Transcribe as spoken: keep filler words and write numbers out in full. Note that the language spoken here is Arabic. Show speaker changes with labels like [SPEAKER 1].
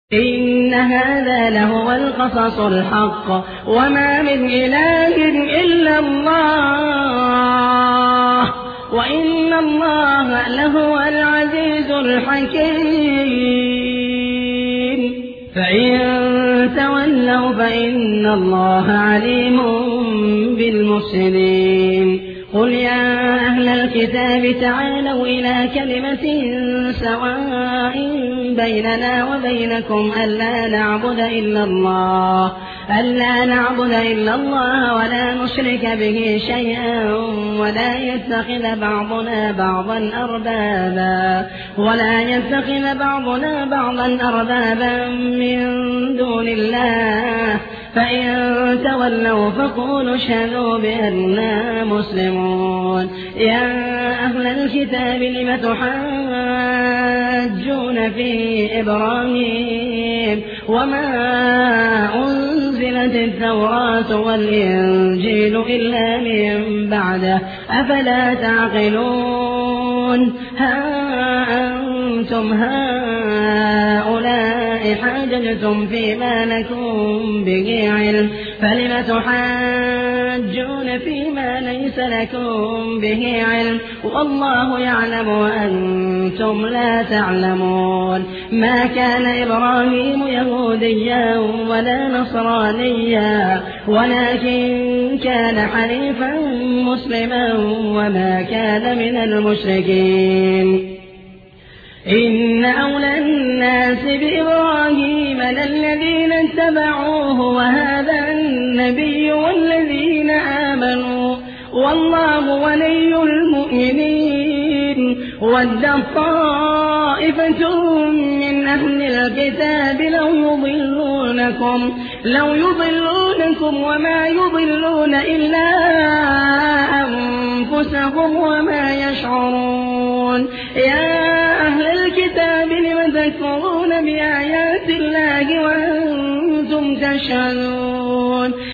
[SPEAKER 1] إن هذا لهو القصص الحق وما من إله إلا الله وإن الله لهو العزيز الحكيم. فإن تولوا فإن الله عليم بالمفسدين. قل يا أهل الكتاب تعالوا إلى كلمة سواء بيننا وبينكم ألا نعبد إلا الله ألا نعبد إلا الله ولا نشرك به شيئا ولا يتخذ بعضنا بعضا أربابا ولا يتخذ بعضنا بعضا أربابا من دون الله. فإن تولوا فقولوا اشهدوا بأننا مسلمون. يا أهل الكتاب لم تحاجون في إبراهيم وما أنزلت التوراة والإنجيل إلا من بعده أفلا تعقلون. ها أنتم هؤلاء حاججتم فيما لكم به علم فلم تحاجون فيما ليس لكم به علم والله يعلم وأنتم لا تعلمون. ما كان إبراهيم يهوديا ولا نصرانيا ولكن كان حنيفا مسلما وما كان من المشركين. إن أولى الناس بإبراهيم للذين اتبعوه وهذا النبي والذين آمنوا والله ولي المؤمنين. ود طائفة من أهل الكتاب لو يضلونكم لو يضلونكم وما يضلون إلا أنفسهم وما يشعرون. يا أهل الكتاب لم تكفرون بآيات الله وأنتم تشهدون.